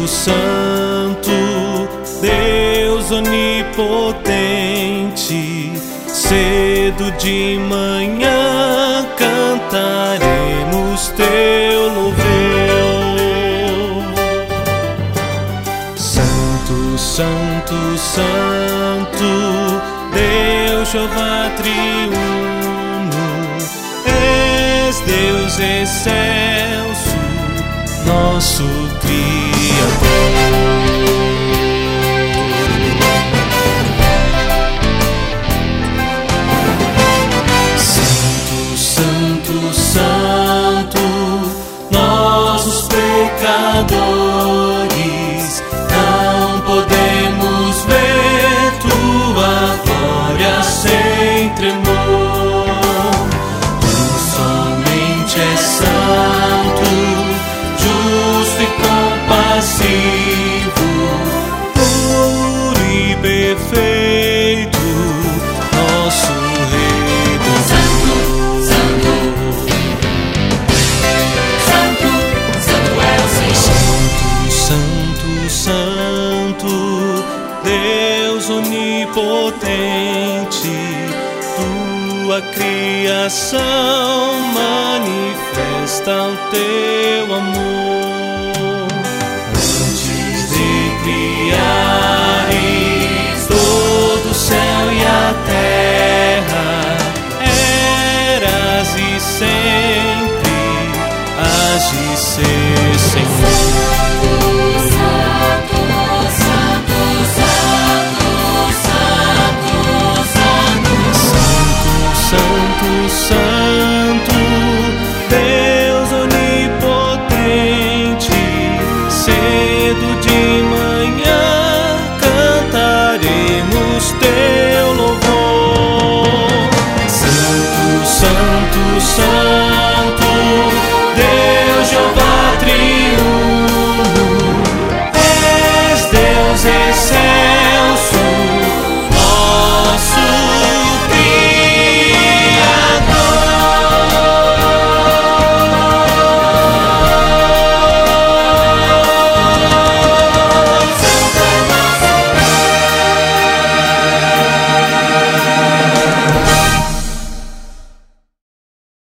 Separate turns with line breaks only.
Santo, Deus onipotente, cedo de manhã cantaremos teu louvor. Santo, Santo, Santo, Deus Jeová triuno, és Deus excelso, nosso Criador. Santo, Santo, Santo, nós os pecadores não podemos ver tua glória sem tremor. Tu somente és santo, justo e compassivo, puro e perfeito, nosso Redentor.
Santo, Santo, Santo é o Senhor.
Santo, Santo, Deus onipotente, tua criação manifesta o teu amor. Antes de criares todo o céu e a terra, eras e sempre hás de ser Senhor.